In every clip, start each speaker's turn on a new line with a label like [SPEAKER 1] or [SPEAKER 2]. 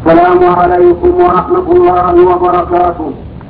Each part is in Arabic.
[SPEAKER 1] السلام عليكم ورحمة الله وبركاته.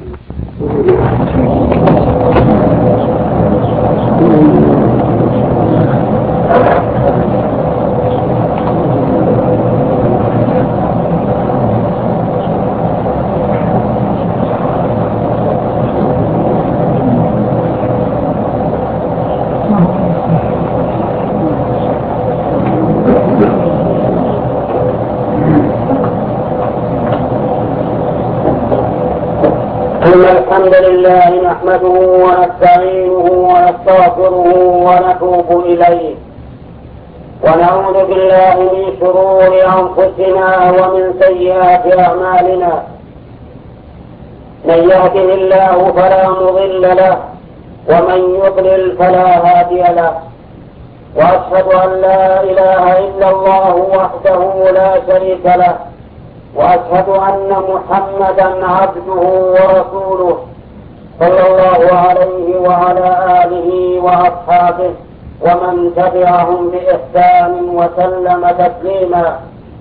[SPEAKER 1] الحمد لله نحمده ونستعينه ونستغفره ونتوب إليه ونعوذ بالله من شرور أنفسنا ومن سيئات أعمالنا. من يهده الله فلا مضل له ومن يضلل فلا هادي له، وأشهد أن لا إله إلا الله وحده لا شريك له، وأشهد أن محمدا عبده ورسوله صلى الله عليه وعلى آله وأصحابه ومن تبعهم بإحسان وسلم تسليما.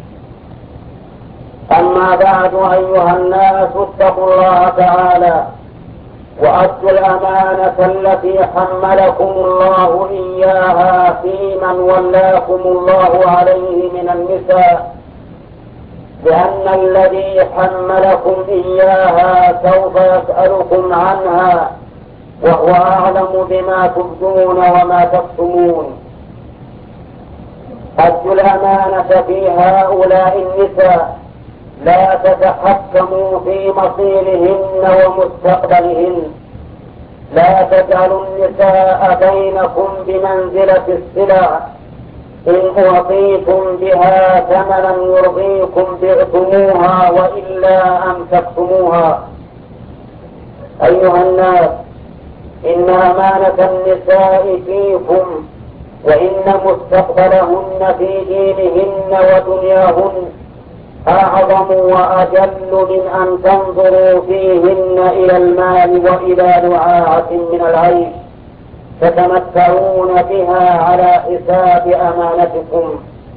[SPEAKER 1] أما بعد، أيها الناس اتقوا الله تعالى وأدوا الأمانة التي حملكم الله إياها في من ولاكم الله عليه من النساء، لأن الذي حملكم إياها سوف يسألكم عنها وهو أعلم بما تبدون وما تكتمون. أدوا الأمانة في هؤلاء النساء، لا تتحكموا في مصيرهن ومستقبلهن، لا تجعلوا النساء بينكم بمنزلة السلع، إن أعطيتم بها ثمنا يرضيكم بعتموها وإلا أمسكتموها. أيها الناس، إن أمانة النساء فيكم، وإن مستقبلهن في دينهن ودنياهن أعظم وأجل من أن تنظروا فيهن إلى المال وإلى لعاعة من العيش تتمتعون بها على حساب أمانتكم.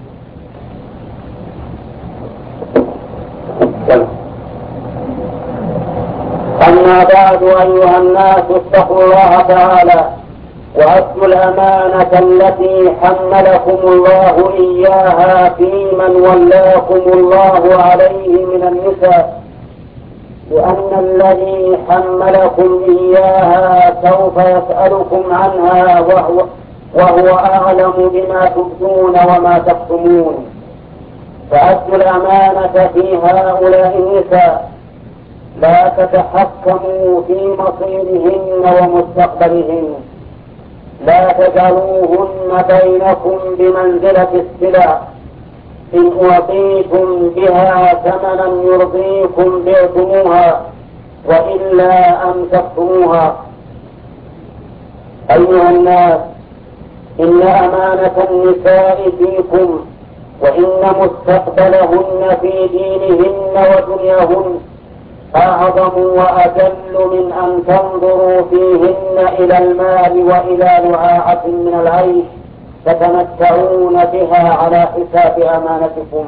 [SPEAKER 1] أما بعد، أيها الناس اتقوا الله تعالى وأدوا الأمانة التي حملكم الله إياها في من ولاكم الله عليه من النساء، لأن الذي حملكم إياها سوف يسألكم عنها وهو أعلم بما تبدون وما تكتمون. فأدوا الأمانة في هؤلاء النساء، لا تتحكموا في مصيرهن ومستقبلهن، لا تجعلوهن بينكم بمنزلة السلع، إن أعطيتم بها ثمنا يرضيكم بعتموها وإلا أمسكتموها. أيها الناس، إن أمانة النساء فيكم، وإن مستقبلهن في دينهن ودنياهن أعظم وأجل من أن تنظروا فيهن إلى المال وإلى لعاعة من العيش تتمتعون بها على حساب أمانتكم.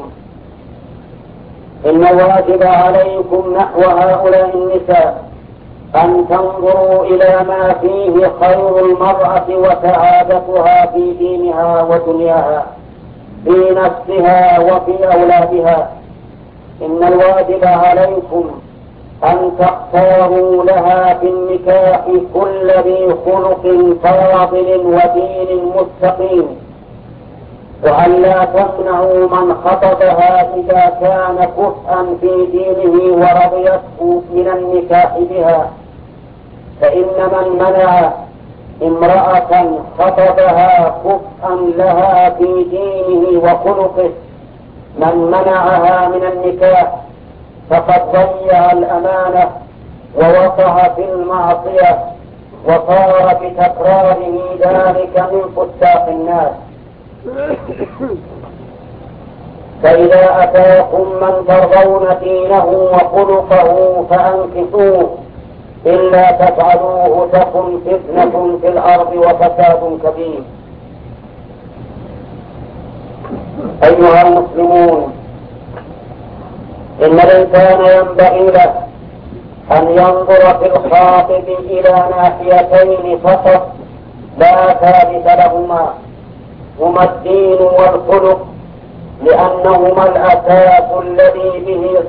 [SPEAKER 1] إن الواجب عليكم نحو هؤلاء النساء أن تنظروا إلى ما فيه خير المرأة وسعادتها في دينها ودنياها، في نفسها وفي أولادها. إن الواجب عليكم أن تختاروا لها في النكاح كل ذي خلق فاضل ودين مستقيم، وأن لا تمنعوا من خطبها إذا كان كفءا في دينه ورضيته من النكاح بها. فإن من منع امرأة خطبها كفءا لها في دينه وخلقه، من منعها من النكاح فقد ضيع الأمانة ووقع في المعصية، وصار بتكراره ذلك من فساق الناس. فإذا أتاكم من ترضون دينه وخلقه فأنكحوه، إلا تفعلوه تكن فتنة في الأرض وفساد كبير. أيها المسلمون،
[SPEAKER 2] إن الإنسان ينبغي له أن ينظر في الخاطب إلى ناحيتين فقط لا ثالث لهما، هما الدين والخلق، لأنهما الأساس الذي به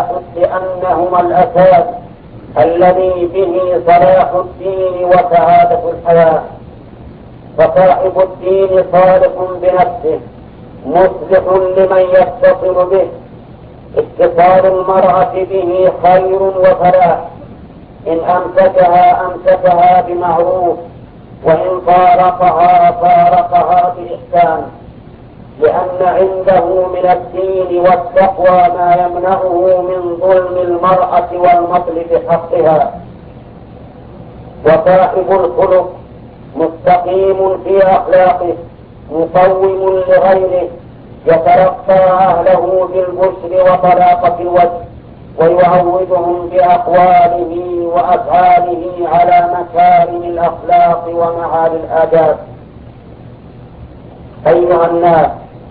[SPEAKER 2] صلاح الدين وسعادة الحياة. فصاحب الدين صالح بنفسه مصلح لمن يتصل به، اتصال المرأة به خير وفلاح، إن أمسكها بمعروف، وإن فارقها بإحسان، لأن عنده من الدين والتقوى ما يمنعه من ظلم المرأة والمطل بحقها. وصاحب الخلق مستقيم في أخلاقه مقوم لغيره، يتلقى أهله بالبشر وطلاقة الوجه، ويعودهم بأقواله وأفعاله على مكارم الأخلاق ومعالي الآداب. أيها الناس،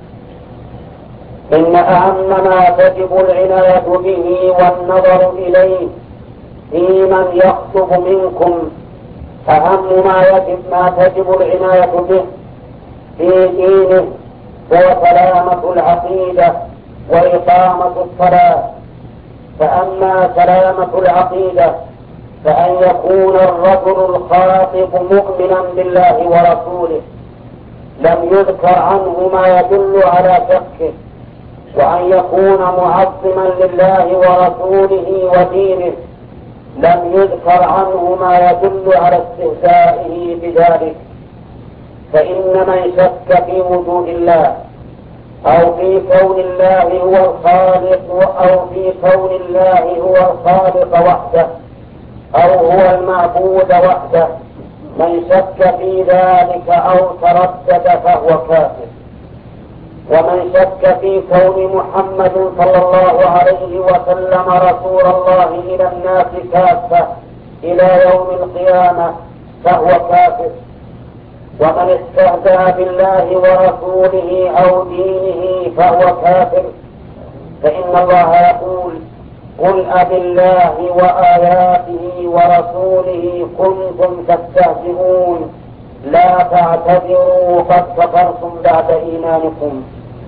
[SPEAKER 2] إن أهم ما تجب العناية به والنظر إليه في من يخطب منكم، أهم ما تجب العناية به في دينه هو سلامة العقيدة وإقامة الصلاة. فأما سلامة العقيدة فأن يكون الرجل الخاطب مؤمنا بالله ورسوله، لم يذكر عنه ما يدل على شكه، وأن يكون معظما لله ورسوله ودينه، لم يذكر عنه ما يدل على استهزائه بذلك. فإن من شك في وجود الله أو في كون الله هو الخالق، أو في كون الله هو الخالق وحده أو هو المعبود وحده، من شك في ذلك أو تردد فهو كافر. ومن شك في كون محمد صلى الله عليه وسلم رسول الله إلى الناس كافة إلى يوم القيامة فهو كافر. ومن استهزأ بالله ورسوله أو دينه فهو كافر. فإن الله يقول: قل أبالله وآياته ورسوله كنتم تستهزئون لا تعتذروا قد كفرتم بعد إيمانكم.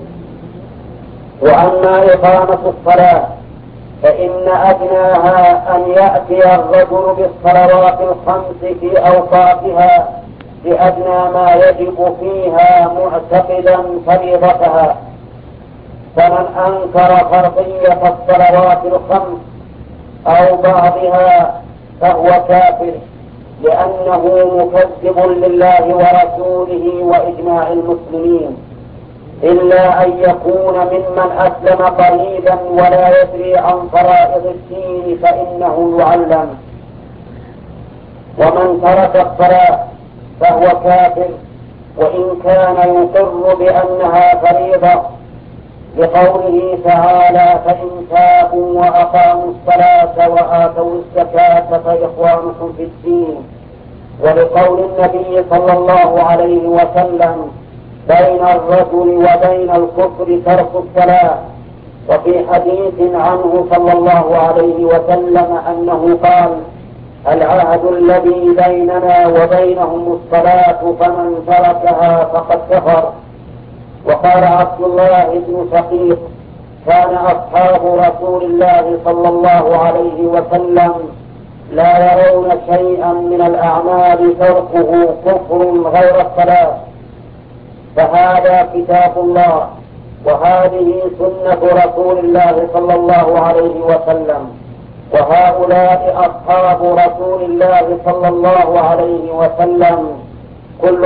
[SPEAKER 2] وأما إقامة الصلاة فإن أدناها أن يأتي الرجل بالصلوات الخمس في أوقاتها بأدنى ما يجب فيها معتقدا فريضتها. فمن أنكر فرضية الصلوات الخمس أو بعضها فهو كافر، لأنه مكذب لله ورسوله وإجماع المسلمين، إلا أن يكون ممن أسلم قريبا ولا يدري عن فرائض الدين فإنه يعلم. ومن ترك الصلاة فهو كافر، وإن كان يقر بأنها فريضة، لقوله تعالى: فإن تابوا وأقاموا الصلاة وآتوا الزكاة فإخوانكم في الدين. ولقول النبي صلى الله عليه وسلم: بين الرجل وبين الكفر ترك الصلاة. وفي حديث عنه صلى الله عليه وسلم أنه قال: العهد الذي بيننا وبينهم الصلاة فمن تركها فقد كفر. وقال عبد الله بن شقيق: كان أصحاب رسول الله صلى الله عليه وسلم لا يرون شيئا من الأعمال تركه كفر غير الصلاة. فهذا كتاب الله، وهذه سنة رسول الله صلى الله عليه وسلم، وهؤلاء أصحاب رسول الله صلى الله عليه وسلم. كل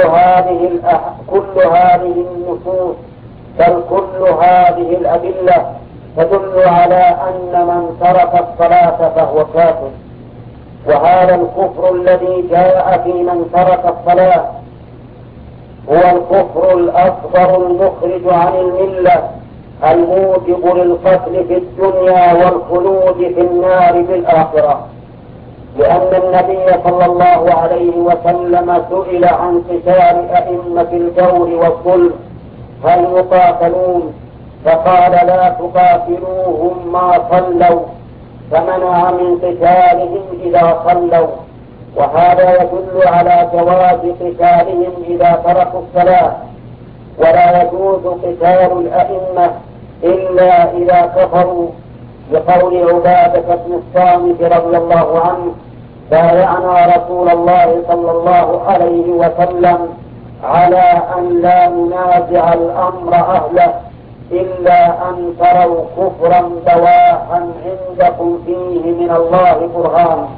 [SPEAKER 2] هذه النصوص بل كل هذه الأدلة تدل على أن من ترك الصلاة فهو كافر. وهذا الكفر الذي جاء في من ترك الصلاة هو الكفر الأصغر المخرج عن الملة، الموجب للقتل في الدنيا والخلود في النار في الآخرة. لأن النبي صلى الله عليه وسلم سئل عن قتال أئمة الجور والظلم: هل يقاتلون؟ فقال لا تقاتلوهم ما صلوا، فمنع من قتالهم إذا صلوا. وهذا يدل على جواز قتالهم إذا تركوا الصلاة، ولا يجوز قتال الأئمة إلا إذا كفروا، لقول عبادة بن الصامت رضي الله عنه: بايعنا رسول الله صلى الله عليه وسلم على أن لا ننازع الأمر أهله إلا أن تروا كفرا بواحا عندكم فيه من الله برهان.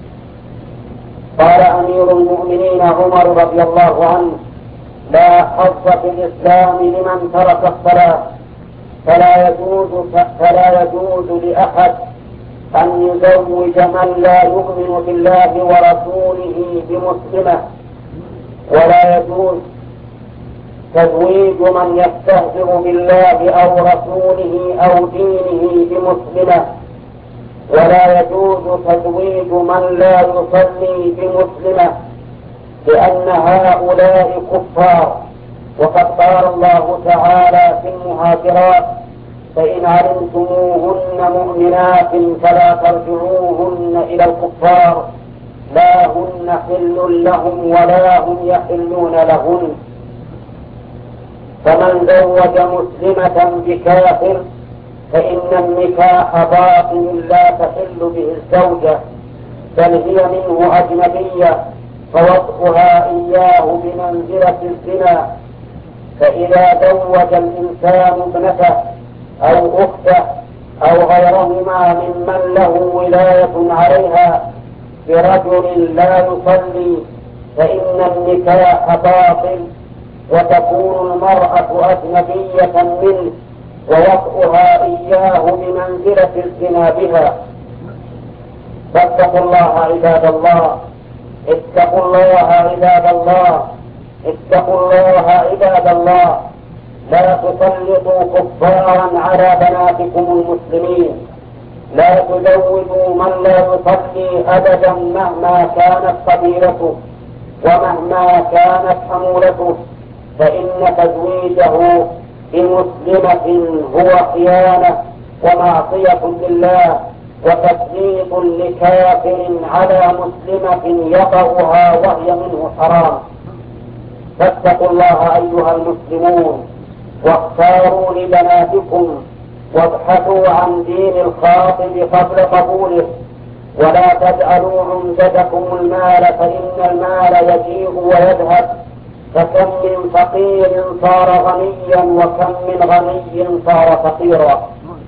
[SPEAKER 2] قال أمير المؤمنين عمر رضي الله عنه: لا حظ في الإسلام لمن ترك الصلاة، فلا يجوز لأحد أن يزوج من لا يؤمن بالله ورسوله بمسلمة، ولا يجوز تزويج من يستهزئ بالله أو رسوله أو دينه بمسلمة، ولا يجوز تزويج من لا يصلي بمسلمة، لأن هؤلاء كفار. وقد قال الله تعالى في المهاجرات: فإن علمتموهن مؤمنات فلا ترجعوهن إلى الكفار، لا هن حل لهم ولا هم يحلون لهن. فمن زوج مسلمة بكافر فإن النكاح باطل لا تحل به الزوجة، بل هي منه أجنبية، فوطئها إياه بمنزلة الزنا. فإذا زوج الإنسان ابنته أو أخته أو غيرهما ممن له ولاية عليها برجل لا يصلي فإن النكاح باطل، وتكون المرأة أجنبية منه، ووطئها إياه بمنزلة الزنا بها. فاتقوا الله عباد الله، اتقوا الله عباد الله، اتقوا الله عباد الله، لا تسلطوا كفارا على بناتكم المسلمين، لا تزوجوا من لا يصلي أبدا مهما كانت قبيلته ومهما كانت حمولته، فإن تزويجه بمسلمة هو خيانة ومعصية لله وتسليط لكافر على مسلمة يطأها وهي منه حرام. فاتقوا الله أيها المسلمون، واختاروا لبناتكم، وابحثوا عن دين الخاطب قبل قبوله، ولا تجعلوا عمدتكم المال، فإن المال يجيء ويذهب، فكم من فقير صار غنيا وكم من غني صار فقيرا.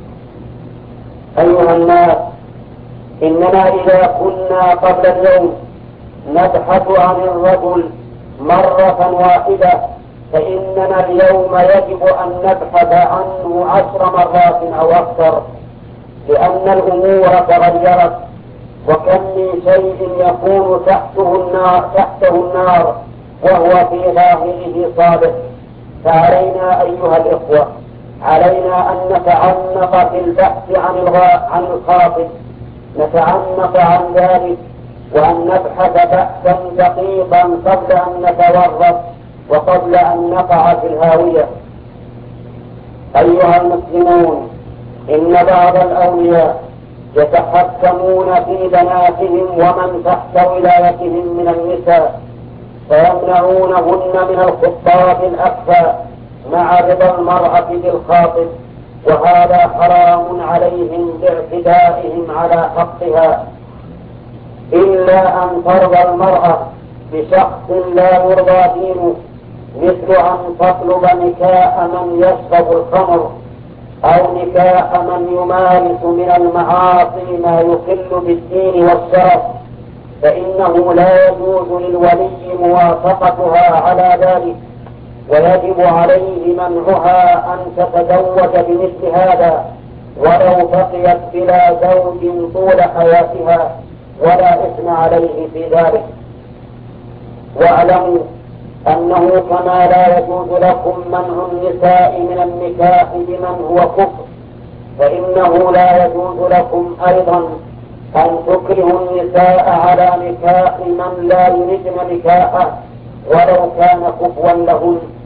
[SPEAKER 2] أيها الناس، إننا إذا كنا قبل اليوم نبحث عن الرجل مرة واحدة، فإننا اليوم يجب أن نبحث عنه 10 مرات أو أكثر، لأن الأمور تغيرت، وكم من شيء يكون تحته النار وهو في ظاهره صالح. فعلينا أيها الإخوة، علينا أن نتعنق في البحث عن الخاطب، نتعنق عن ذلك، وأن نبحث بحثا دقيقا قبل أن نتورط وقبل أن نقع في الهاوية. أيها المسلمون، إن بعض الأولياء يتحكمون في بناتهم ومن تحت ولايتهم من النساء، فيمنعونهن من الخطاب الأكفى مع رضا المرأة بالخاطب، وهذا حرام عليهم باعتدائهم على حقها، إلا أن ترضى المرأة بشخص لا يرضى دينه، مثل أن تطلب نكاح من يشرب الخمر، أو نكاح من يمارس من المعاصي ما يخل بالدين والشرف، فإنه لا يجوز للولي موافقتها على ذلك، ويجب عليه منعها أن تتزوج بمثل هذا ولو بقيت بلا زوج طول حياتها، ولا إثم عليه في ذلك. واعلموا أنه كما لا يجوز لكم منع النساء من النكاح بمن هو كفر، فإنه لا يجوز لكم أيضا أن تكرهوا النساء على نكاح من لا يريدن نكاحه ولو كان كفوا لهن،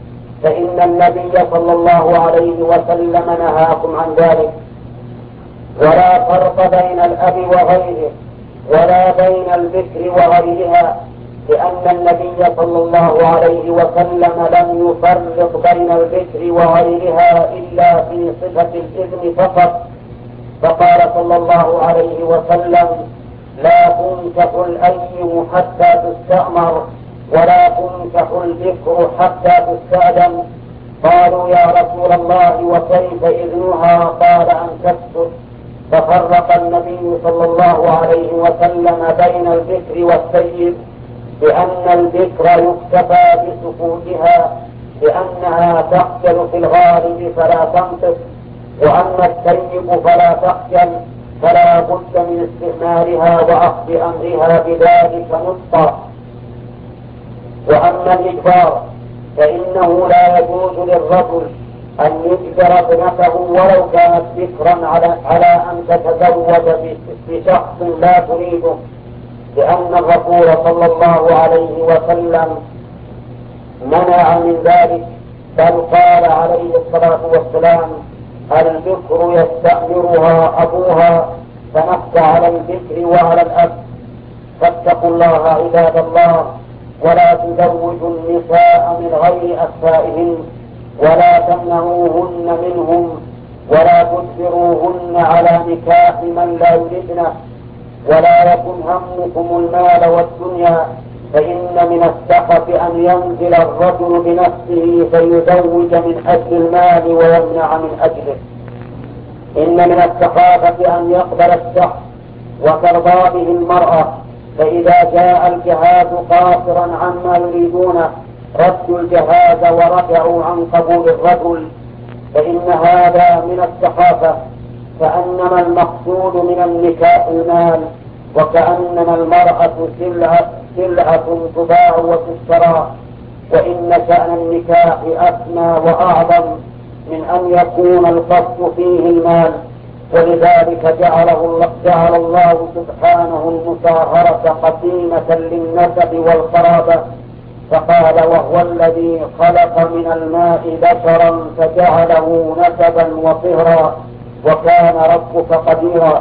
[SPEAKER 2] فإن النبي صلى الله عليه وسلم نهاكم عن ذلك. ولا فرق بين الأب وغيره ولا بين البكر وغيرها، لأن النبي صلى الله عليه وسلم لم يفرق بين البكر وغيرها إلا في صفة الإذن فقط، فقال صلى الله عليه وسلم: لا تنكح الأيم حتى تستأمر ولا تنكح البكر حتى تستأذن. قالوا: يا رسول الله وكيف إذنها؟ قال: أن تسكت. ففرق النبي صلى الله عليه وسلم بين البكر والسيد بأن البكر يكتفى بسكوتها لأنها تخجل في الغالب فلا تنطق، وأما السيد فلا تخجل فلا بد من استعمالها وأخذ أمرها بذلك نطقا. وأما الإجبار فإنه لا يجوز للرجل أن يجبر ابنته ولو كانت بكرا على أن تتزوج بشخص لا تريده، لأن الرسول صلى الله عليه وسلم منع من ذلك، بل قال عليه الصلاة والسلام: البكر يستأمرها أبوها، فنص على البكر وعلى الأب. فاتقوا الله عباد الله، ولا تزوجوا النساء من غير أسفائهن، ولا تمنعوهن منهم، ولا تجبروهن على نكاح من لا يريدنه، ولا يكن همكم المال والدنيا، فإن من السخط أن ينزل الرجل بنفسه فيزوج من أجل المال ويمنع من أجله. إن من السخافة أن يقبل الشخص وترضى به المرأة، فإذا جاء الجهاز قاصرا عما يريدونه ردوا الجهاز ورجعوا عن قبول الرجل، فإن هذا من السخافة، كأنما المقصود من النكاح المال، وكأنما المرأة سلعة تباع وتشترى، وإن شأن النكاح أسمى وأعظم من أن يكون القصد فيه المال، ولذلك جعل الله سبحانه المصاهرة قسيمة للنسب والقرابة، فقال: وهو الذي خلق من الماء بشرا فجعله نسبا وصهرا وكان ربك قديرا.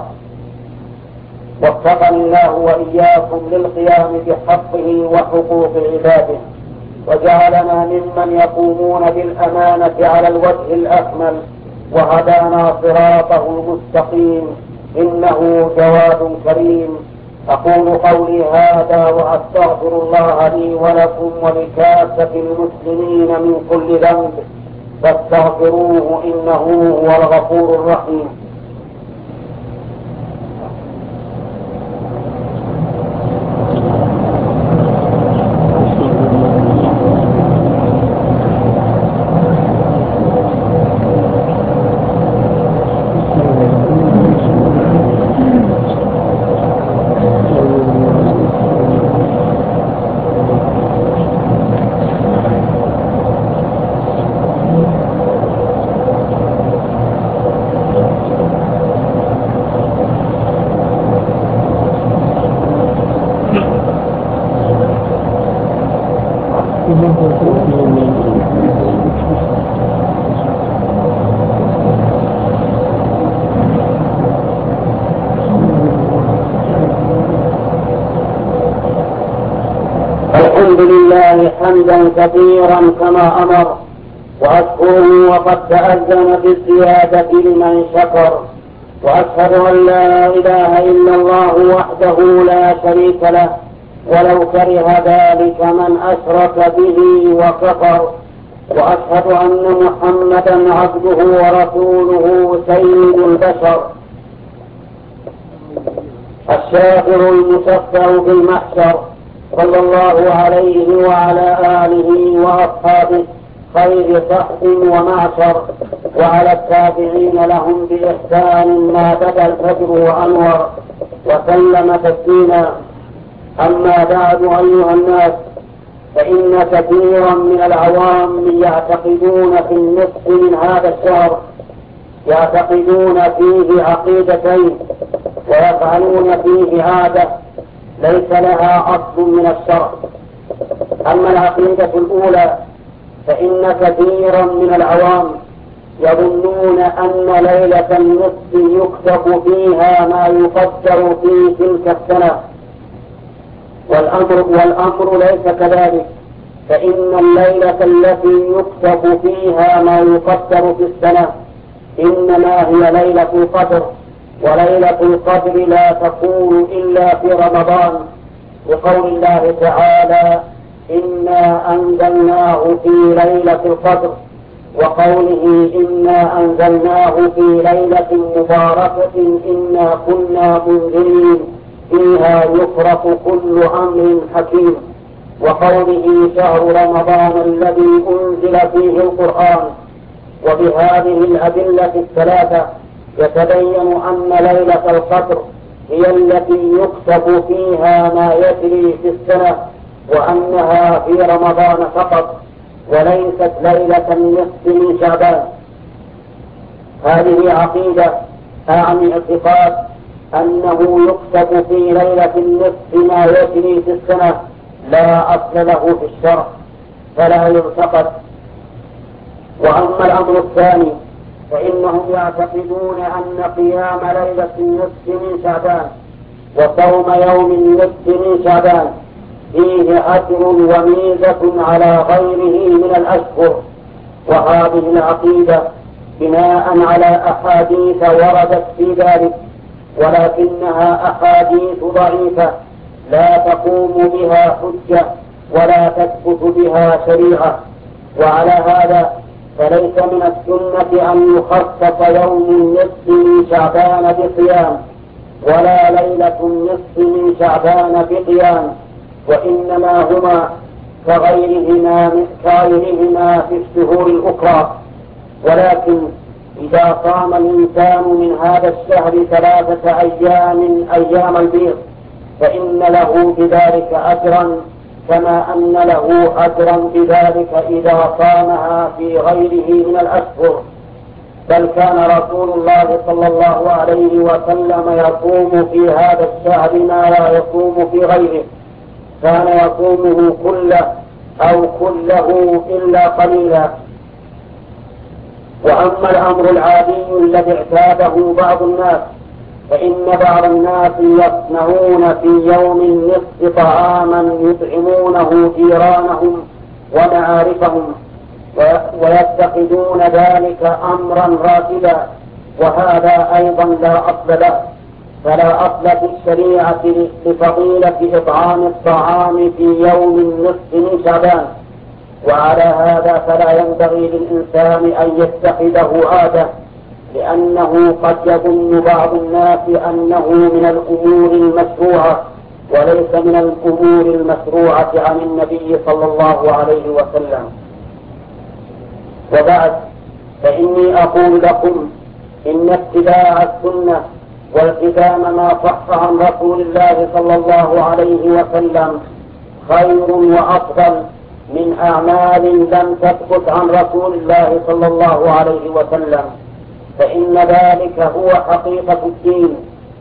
[SPEAKER 2] وفقني الله وإياكم للقيام بحقه وحقوق عباده، وجعلنا ممن يقومون بالأمانة على الوجه الأكمل، وهدانا صراطه المستقيم، إنه جواد كريم. أقول قولي هذا وأستغفر الله لي ولكم ولكافة المسلمين من كل ذنب، فاستغفروه إنه هو الغفور الرحيم. الحمد لله حمدا كثيرا كما أمر، وأشكره وقد تأذن بالزيادة لمن شكر، وأشهد أن لا إله إلا الله وحده لا شريك له، ولو كره ذلك من أشرك به وكفر، وأشهد أن محمدا عبده ورسوله سيد البشر، الشافع المشفع في المحشر، صلى الله عليه وعلى آله وأصحابه خير صحب ومعشر، وعلى التابعين لهم بإحسان ما بدا الفجر وأنور، وسلم تسليما. أما بعد أيها الناس، فإن كثيرا من العوام يعتقدون في النصف من هذا الشهر، يعتقدون فيه عقيدتين ويفعلون فيه عادة ليس لها أصل من الشرع. أما العقيدة الأولى فإن كثيرا من العوام يظنون أن ليلة النصف يكتب فيها ما يقدر في تلك السنة، والأمر ليس كذلك، فإن الليلة التي يكتب فيها ما يقدر في السنة إنما هي ليلة القدر، وليلة القدر لا تكون إلا في رمضان، بقول الله تعالى: إنا أنزلناه في ليلة القدر، وقوله: إنا أنزلناه في ليلة مباركة إنا كنا منذرين فيها يفرق كل أمر حكيم، وقوله: شهر رمضان الذي أنزل فيه القرآن. وبهذه الأدلة الثلاثة يتبين أن ليلة القدر هي التي يكتب فيها ما يجري في السنة، وأنها في رمضان فقط، وليست ليلة النصف من شعبان. هذه عقيدة أعني اعتقاد أنه يكتب في ليلة النصف ما يجري في السنة لا أصل له في الشرع، فلا يعتقد. وأما الأمر الثاني فإنهم يعتقدون أن قيام ليلة النصف من شعبان وصوم يوم النصف من شعبان فيه أجر وميزة على غيره من الأشهر، وهذه العقيدة بناء على أحاديث وردت في ذلك، ولكنها أحاديث ضعيفة لا تقوم بها حجة ولا تثبت بها شريعة. وعلى هذا فليس من السنة أن يخصص يوم النصف من شعبان بقيام، ولا ليلة النصف من شعبان بقيام، وإنما هما كغيرهما في الشهور الأخرى. ولكن إذا صام الإنسان من هذا الشهر 3 أيام أيام البيض فإن له بذلك أجرا، كما أن له أجرا بذلك إذا صامها في غيره من الأشهر. بل كان رسول الله صلى الله عليه وسلم يصوم في هذا الشهر ما لا يصوم في غيره، كان يصومه كله أو كله إلا قليلا. وأما الأمر العادي الذي اعتاده بعض الناس فإن بعض الناس يصنعون في يوم النصف طعاما يطعمونه جيرانهم ومعارفهم ويتخذون ذلك أمرا راتبا، وهذا أيضا لا أصل له، فلا أصل في الشريعة لفضيلة إطعام الطعام في يوم النصف من شعبان. وعلى هذا فلا ينبغي للإنسان أن يتخذه عادة، لأنه قد يظن بعض الناس أنه من الأمور المشروعة وليس من الأمور المشروعة عن النبي صلى الله عليه وسلم. وبعد، فإني أقول لكم إن اتباع السنة والتزام ما صح عن رسول الله صلى الله عليه وسلم خير وأفضل من أعمال لم تثبت عن رسول الله صلى الله عليه وسلم، فإن ذلك هو حقيقة الدين.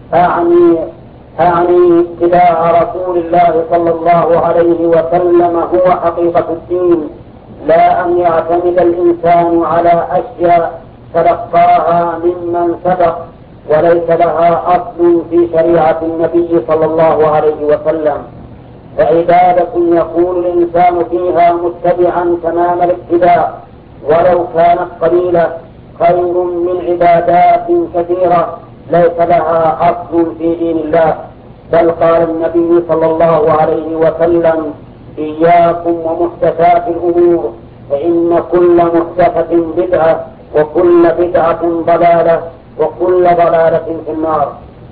[SPEAKER 2] أعني اتباع رسول الله صلى الله عليه وسلم هو حقيقة الدين، لا أن يعتمد الإنسان على أشياء تلقاها ممن سبق وليس لها أصل في شريعة النبي صلى الله عليه وسلم، فعبادة يكون الإنسان فيها متبعا تمام الاتباع ولو كانت قليلة خير من عبادات كثيرة ليس لها أصل في دين الله. بل قال النبي صلى الله عليه وسلم: إياكم ومحدثات الأمور، فإن كل محدثة بدعة، وكل بدعة ضلالة، وكل ضلالة في النار.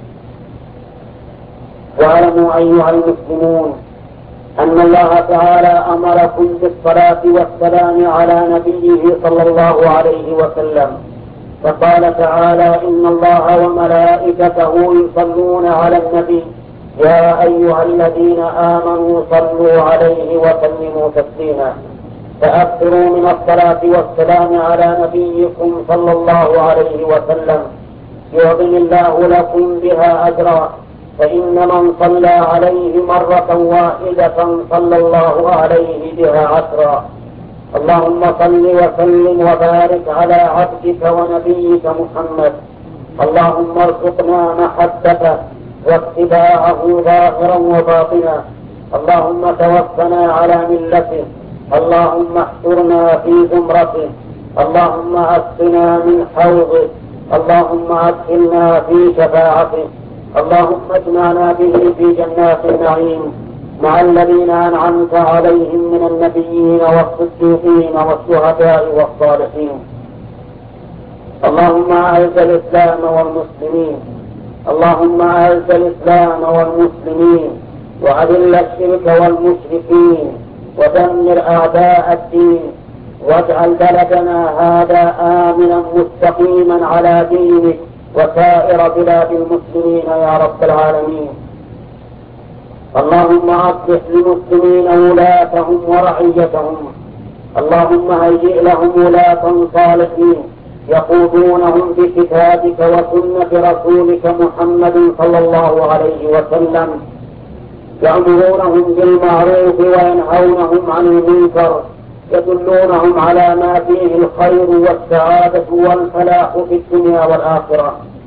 [SPEAKER 2] واعلموا أيها المسلمون أن الله تعالى أمركم بالصلاة والسلام على نبيه صلى الله عليه وسلم، فقال تعالى: إن الله وملائكته يصلون على النبي يا أيها الذين آمنوا صلوا عليه وسلموا تسليما. فأكثروا من الصلاة والسلام على نبيكم صلى الله عليه وسلم يعظم الله لكم بها أجرا، فإن من صلى عليه مرة واحدة صلى الله عليه بها 10. اللهم صل وسلم وبارك على عبدك ونبيك محمد. اللهم ارزقنا محبته واتباعه ظاهرا وباطنا. اللهم توفنا على ملته. اللهم احشرنا في زمرته. اللهم اسقنا من حوضه. اللهم ادخلنا في شفاعته. اللهم اجمعنا به في جنات النعيم مع الذين أنعمت عليهم من النبيين والصديقين والشهداء والصالحين. اللهم أعز الإسلام والمسلمين. اللهم أعز الإسلام والمسلمين وأذل الشرك والمشركين ودمر أعداء الدين، واجعل بلدنا هذا آمنا مستقيما على دينك وسائر بلاد المسلمين يا رب العالمين. اللهم أصلح للمسلمين ولاتهم ورعيتهم. اللهم هيئ لهم ولاة صالحين يقودونهم بكتابك وسنة رسولك محمد صلى الله عليه وسلم، يأمرونهم بالمعروف وينهونهم عن المنكر، يدلونهم على ما فيه الخير والسعادة والفلاح في الدنيا والآخرة.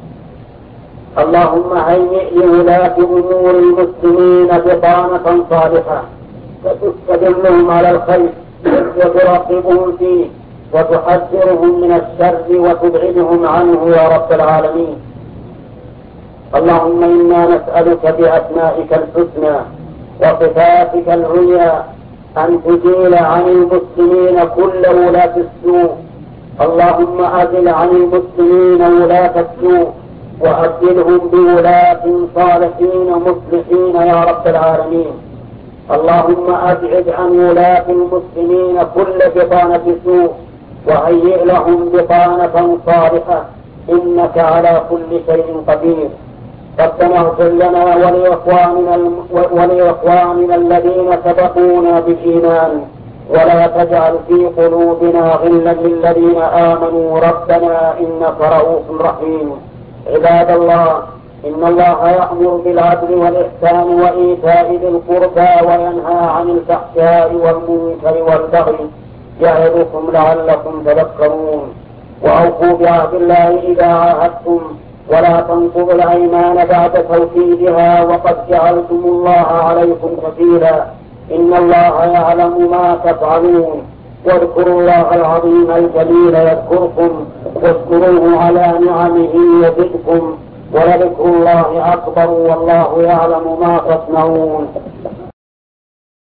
[SPEAKER 2] اللهم هيئ لولاة أمور المسلمين بطانة صالحة تدلهم على الخير وتراقبهم فيه وتحذرهم من الشر وتبعدهم عنه يا رب العالمين. اللهم إنا نسألك بأسمائك الحسنى وصفاتك العليا أن تزيل عن المسلمين كل ولاة السوء. اللهم أزل عن المسلمين ولاة السوء وأبدلهم بولاة صالحين مصلحين يا رب العالمين. اللهم أبعد عن ولاة المسلمين كل بطانة سوء وهيئ لهم بطانة صالحة، إنك على كل شيء قدير. ربنا اغفر لنا ولإخواننا الذين سبقونا بالإيمان ولا تجعل في قلوبنا غلا للذين آمنوا ربنا إنك رؤوف رحيم. عباد الله، إن الله يأمر بالعدل والإحسان وإيتاء ذي القربى وينهى عن الفحشاء والمنكر والبغي يعظكم لعلكم تذكرون. وأوفوا بعهد الله إذا عاهدتم ولا تنقضوا الأيمان بعد توكيدها وقد جعلتم الله عليكم كفيلا. إن الله يعلم ما تفعلون. واذكروا الله العظيم الجليل يذكركم واشكروه على نعمه يزدكم ولذكر الله أكبر والله يعلم ما تصنعون.